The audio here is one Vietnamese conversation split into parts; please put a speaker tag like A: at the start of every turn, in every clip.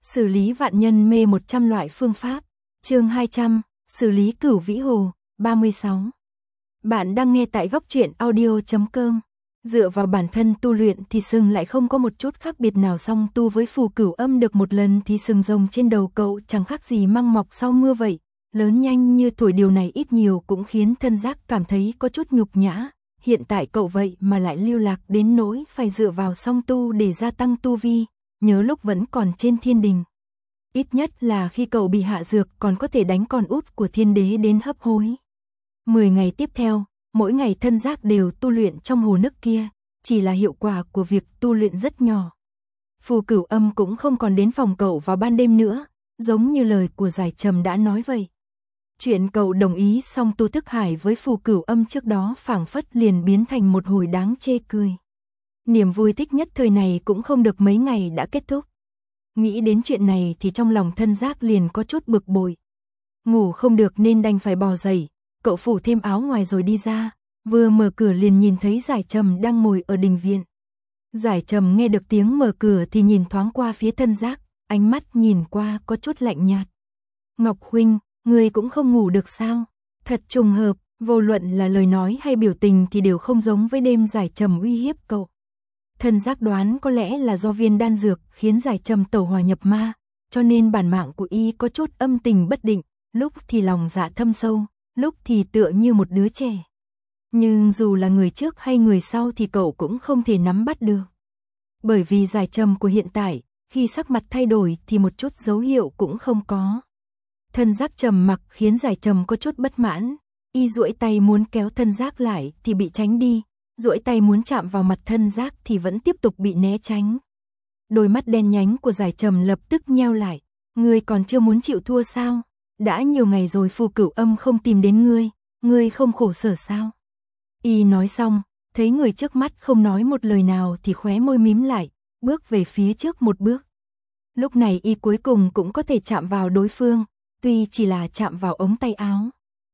A: Xử lý vạn nhân mê 100 loại phương pháp. Chương 200, xử lý Cửu Vĩ Hồ, 36. Bạn đang nghe tại góc truyện audio.com. Dựa vào bản thân tu luyện thì sừng lại không có một chút khác biệt nào, song tu với phù cửu âm được một lần thì sừng rồng trên đầu cậu chẳng khác gì măng mọc sau mưa vậy, lớn nhanh như thổi. Điều này ít nhiều cũng khiến thân giác cảm thấy có chút nhục nhã. Hiện tại cậu vậy mà lại lưu lạc đến nỗi phải dựa vào song tu để gia tăng tu vi, nhớ lúc vẫn còn trên thiên đình. Ít nhất là khi cậu bị hạ dược còn có thể đánh con út của thiên đế đến hấp hối. 10 ngày tiếp theo, mỗi ngày thân giác đều tu luyện trong hồ nước kia, chỉ là hiệu quả của việc tu luyện rất nhỏ. Phù cửu âm cũng không còn đến phòng cậu vào ban đêm nữa, giống như lời của Giải Trầm đã nói vậy. Chuyện cậu đồng ý song tu thức hải với phù cửu âm trước đó phảng phất liền biến thành một hồi đáng chê cười. Niềm vui thích nhất thời này cũng không được mấy ngày đã kết thúc. Nghĩ đến chuyện này thì trong lòng thân giác liền có chút bực bội. Ngủ không được nên đành phải bò dậy, cậu phủ thêm áo ngoài rồi đi ra, vừa mở cửa liền nhìn thấy Giải Trầm đang ngồi ở đình viện. Giải Trầm nghe được tiếng mở cửa thì nhìn thoáng qua phía thân giác, ánh mắt nhìn qua có chút lạnh nhạt. Ngọc huynh, ngươi cũng không ngủ được sao? Thật trùng hợp, vô luận là lời nói hay biểu tình thì đều không giống với đêm Giải Trầm uy hiếp cậu. Thân giác đoán có lẽ là do viên đan dược khiến Giải Trầm tẩu hỏa nhập ma, cho nên bản mạng của y có chút âm tình bất định, lúc thì lòng dạ thâm sâu, lúc thì tựa như một đứa trẻ. Nhưng dù là người trước hay người sau thì cậu cũng không thể nắm bắt được. Bởi vì Giải Trầm của hiện tại, khi sắc mặt thay đổi thì một chút dấu hiệu cũng không có. Thân giác trầm mặc khiến Giải Trầm có chút bất mãn, y duỗi tay muốn kéo thân giác lại thì bị tránh đi, duỗi tay muốn chạm vào mặt thân giác thì vẫn tiếp tục bị né tránh. Đôi mắt đen nhánh của Giải Trầm lập tức nheo lại, ngươi còn chưa muốn chịu thua sao? Đã nhiều ngày rồi phù cửu âm không tìm đến ngươi không khổ sở sao? Y nói xong, thấy người trước mắt không nói một lời nào thì khóe môi mím lại, bước về phía trước một bước. Lúc này y cuối cùng cũng có thể chạm vào đối phương, tuy chỉ là chạm vào ống tay áo.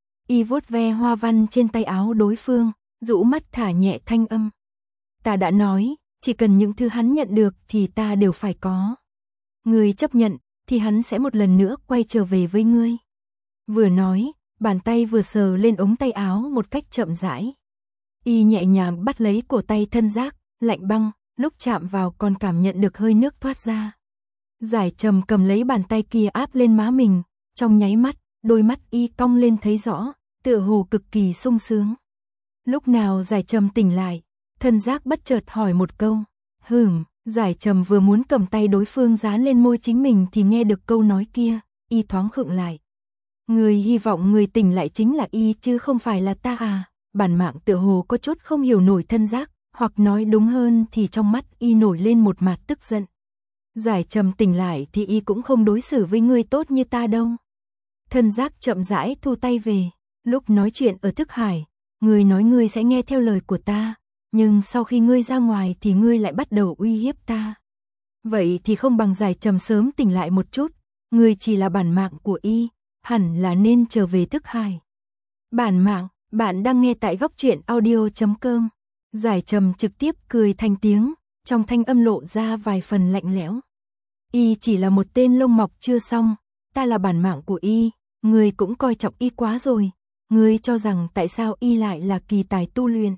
A: Y vuốt ve hoa văn trên tay áo đối phương, rũ mắt thả nhẹ thanh âm. Ta đã nói, chỉ cần những thứ hắn nhận được thì ta đều phải có. Ngươi chấp nhận, thì hắn sẽ một lần nữa quay trở về với ngươi. Vừa nói, bàn tay vừa sờ lên ống tay áo một cách chậm rãi. Y nhẹ nhàng bắt lấy cổ tay thân giác, lạnh băng, lúc chạm vào còn cảm nhận được hơi nước thoát ra. Giải Trầm cầm lấy bàn tay kia áp lên má mình, trong nháy mắt, đôi mắt y cong lên thấy rõ, tựa hồ cực kỳ sung sướng. Lúc nào Giải Trầm tỉnh lại, thân giác bất chợt hỏi một câu. Giải Trầm vừa muốn cầm tay đối phương dán lên môi chính mình thì nghe được câu nói kia, y thoáng khựng lại. Người hy vọng người tỉnh lại chính là y chứ không phải là ta à? Bản mạng tựa hồ có chút không hiểu nổi thân giác, hoặc nói đúng hơn thì trong mắt y nổi lên một mặt tức giận. Giải Trầm tỉnh lại thì y cũng không đối xử với ngươi tốt như ta đâu. Thân giác chậm rãi thu tay về, lúc nói chuyện ở thức hải, ngươi nói ngươi sẽ nghe theo lời của ta, nhưng sau khi ngươi ra ngoài thì ngươi lại bắt đầu uy hiếp ta. Vậy thì không bằng Giải Trầm sớm tỉnh lại một chút, ngươi chỉ là bản mạng của y, hẳn là nên trở về thức hải. Bản mạng, bạn đang nghe tại góc truyện audio.com. Giải Trầm trực tiếp cười thành tiếng, trong thanh âm lộ ra vài phần lạnh lẽo. Y chỉ là một tên lông mọc chưa xong, ta là bản mạng của y, ngươi cũng coi trọng y quá rồi. Ngươi cho rằng tại sao y lại là kỳ tài tu luyện?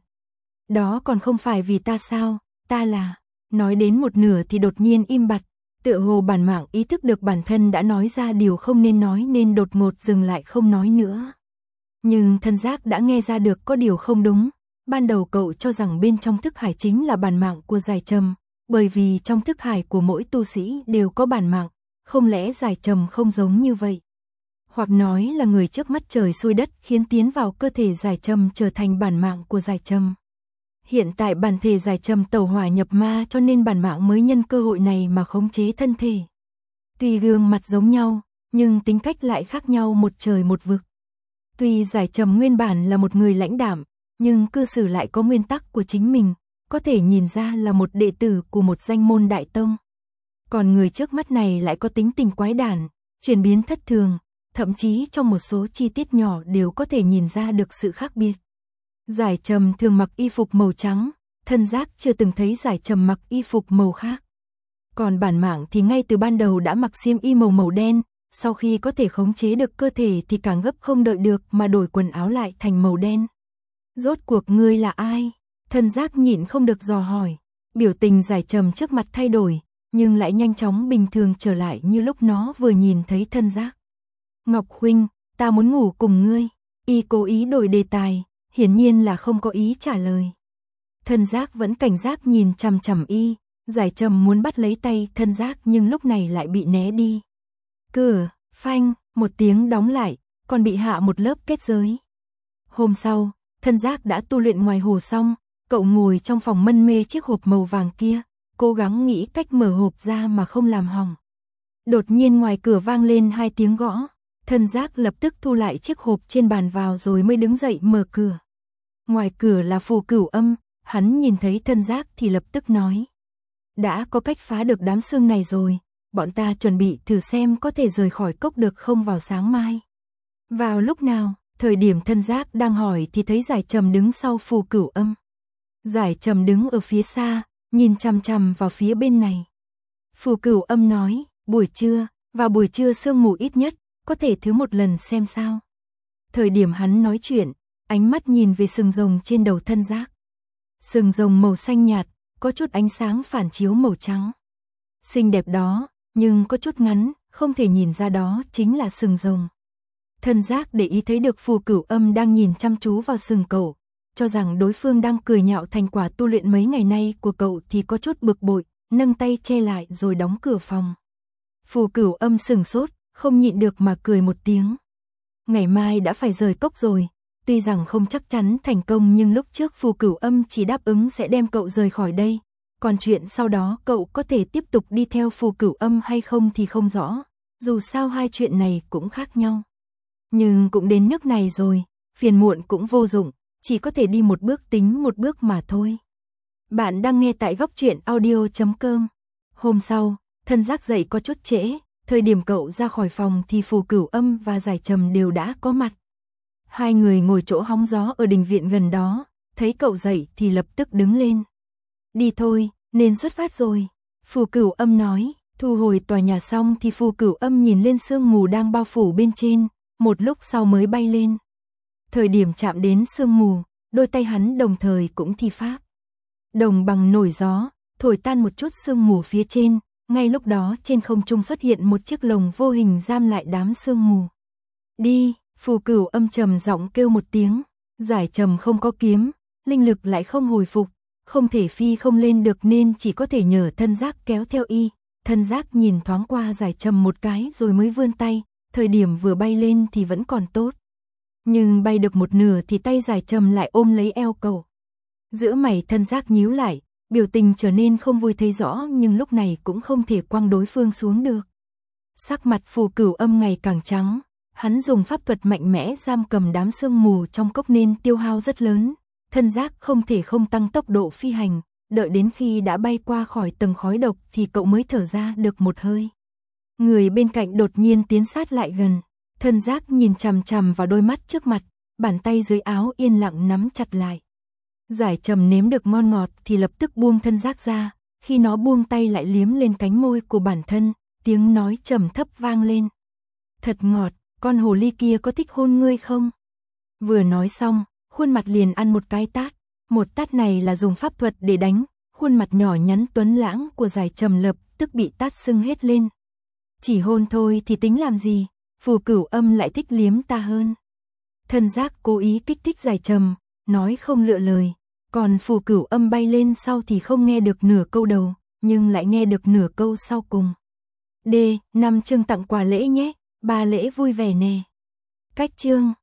A: Đó còn không phải vì ta sao? Ta là... Nói đến một nửa thì đột nhiên im bặt, tựa hồ bản mạng ý thức được bản thân đã nói ra điều không nên nói nên đột ngột dừng lại không nói nữa. Nhưng thân giác đã nghe ra được có điều không đúng. Ban đầu cậu cho rằng bên trong thức hải chính là bản mạng của Giải Trầm, bởi vì trong thức hải của mỗi tu sĩ đều có bản mạng, không lẽ Giải Trầm không giống như vậy? Hoặc nói là người trước mắt trời xui đất khiến tiến vào cơ thể Giải Trầm trở thành bản mạng của Giải Trầm. Hiện tại bản thể Giải Trầm tẩu hỏa nhập ma cho nên bản mạng mới nhân cơ hội này mà khống chế thân thể. Tuy gương mặt giống nhau, nhưng tính cách lại khác nhau một trời một vực. Tuy Giải Trầm nguyên bản là một người lãnh đạm, nhưng cư xử lại có nguyên tắc của chính mình, có thể nhìn ra là một đệ tử của một danh môn đại tông. Còn người trước mắt này lại có tính tình quái đản, chuyển biến thất thường, thậm chí trong một số chi tiết nhỏ đều có thể nhìn ra được sự khác biệt. Giải Trầm thường mặc y phục màu trắng, thân giác chưa từng thấy Giải Trầm mặc y phục màu khác. Còn bản mạng thì ngay từ ban đầu đã mặc xiêm y màu đen, sau khi có thể khống chế được cơ thể thì càng gấp không đợi được mà đổi quần áo lại thành màu đen. Rốt cuộc ngươi là ai? Thân giác nhịn không được dò hỏi. Biểu tình Giải Trầm trước mặt thay đổi, nhưng lại nhanh chóng bình thường trở lại như lúc nó vừa nhìn thấy thân giác. Ngọc huynh, ta muốn ngủ cùng ngươi. Y cố ý đổi đề tài, hiển nhiên là không có ý trả lời. Thân giác vẫn cảnh giác nhìn chằm chằm y, Giải Trầm muốn bắt lấy tay thân giác nhưng lúc này lại bị né đi. Cửa, phanh, một tiếng đóng lại, còn bị hạ một lớp kết giới. Hôm sau, thân giác đã tu luyện ngoài hồ xong, cậu ngồi trong phòng mân mê chiếc hộp màu vàng kia, cố gắng nghĩ cách mở hộp ra mà không làm hỏng. Đột nhiên ngoài cửa vang lên 2 tiếng gõ, thân giác lập tức thu lại chiếc hộp trên bàn vào rồi mới đứng dậy mở cửa. Ngoài cửa là Phù Cửu Âm, hắn nhìn thấy thân giác thì lập tức nói. Đã có cách phá được đám sương này rồi, bọn ta chuẩn bị thử xem có thể rời khỏi cốc được không vào sáng mai. Vào lúc nào, thời điểm thân giác đang hỏi thì thấy Giải Trầm đứng sau Phù Cửu Âm. Giải Trầm đứng ở phía xa, nhìn chằm chằm vào phía bên này. Phù Cửu Âm nói, buổi trưa, vào buổi trưa sương mù ít nhất, có thể thử một lần xem sao. Thời điểm hắn nói chuyện, ánh mắt nhìn về sừng rồng trên đầu thân giác. Sừng rồng màu xanh nhạt, có chút ánh sáng phản chiếu màu trắng. Xinh đẹp đó, nhưng có chút ngắn, không thể nhìn ra đó chính là sừng rồng. Thân giác để ý thấy được Phù Cửu Âm đang nhìn chăm chú vào sừng cậu, cho rằng đối phương đang cười nhạo thành quả tu luyện mấy ngày nay của cậu thì có chút bực bội, nâng tay che lại rồi đóng cửa phòng. Phù Cửu Âm sừng sốt, không nhịn được mà cười một tiếng. Ngày mai đã phải rời cốc rồi, tuy rằng không chắc chắn thành công nhưng lúc trước Phù Cửu Âm chỉ đáp ứng sẽ đem cậu rời khỏi đây, còn chuyện sau đó cậu có thể tiếp tục đi theo Phù Cửu Âm hay không thì không rõ, dù sao hai chuyện này cũng khác nhau. Nhưng cũng đến nước này rồi, phiền muộn cũng vô dụng, chỉ có thể đi một bước tính một bước mà thôi. Bạn đang nghe tại goctruyện.audio.com. Hôm sau, thân giác dậy có chút trễ, thời điểm cậu ra khỏi phòng thì Phù Cửu Âm và Giải Trầm đều đã có mặt. Hai người ngồi chỗ hóng gió ở đình viện gần đó, thấy cậu dậy thì lập tức đứng lên. Đi thôi, nên xuất phát rồi. Phù Cửu Âm nói, thu hồi tòa nhà xong thì Phù Cửu Âm nhìn lên sương mù đang bao phủ bên trên, một lúc sau mới bay lên. Thời điểm chạm đến sương mù, đôi tay hắn đồng thời cũng thi pháp. Đồng bằng nổi gió, thổi tan một chút sương mù phía trên, ngay lúc đó trên không trung xuất hiện một chiếc lồng vô hình giam lại đám sương mù. Đi, Phù Cửu Âm trầm giọng kêu một tiếng, Giải Trầm không có kiếm, linh lực lại không hồi phục, không thể phi không lên được nên chỉ có thể nhờ thân giác kéo theo y. Thân giác nhìn thoáng qua Giải Trầm một cái rồi mới vươn tay, thời điểm vừa bay lên thì vẫn còn tốt. Nhưng bay được một nửa thì tay Giải Trầm lại ôm lấy eo cậu. Giữa mày thân giác nhíu lại, biểu tình trở nên không vui thấy rõ nhưng lúc này cũng không thể quăng đối phương xuống được. Sắc mặt Phù Cửu Âm ngày càng trắng, hắn dùng pháp thuật mạnh mẽ giam cầm đám sương mù trong cốc nên tiêu hao rất lớn. Thân giác không thể không tăng tốc độ phi hành, đợi đến khi đã bay qua khỏi tầng khói độc thì cậu mới thở ra được một hơi. Người bên cạnh đột nhiên tiến sát lại gần, thân giác nhìn chằm chằm vào đôi mắt trước mặt, bàn tay dưới áo yên lặng nắm chặt lại. Giải Trầm nếm được ngon ngọt thì lập tức buông thân giác ra, khi nó buông tay lại liếm lên cánh môi của bản thân, tiếng nói trầm thấp vang lên. Thật ngọt, con hồ ly kia có thích hôn ngươi không? Vừa nói xong, khuôn mặt liền ăn một cái tát, một tát này là dùng pháp thuật để đánh, khuôn mặt nhỏ nhắn tuấn lãng của Giải Trầm lập tức bị tát sưng hết lên. Chỉ hôn thôi thì tính làm gì, Phù Cửu Âm lại thích liếm ta hơn. Thân giác cố ý kích thích Giải Trầm, nói không lựa lời, còn Phù Cửu Âm bay lên sau thì không nghe được nửa câu đầu, nhưng lại nghe được nửa câu sau cùng. D. 5 chương tặng quà lễ nhé, 3 lễ vui vẻ nè. Cách chương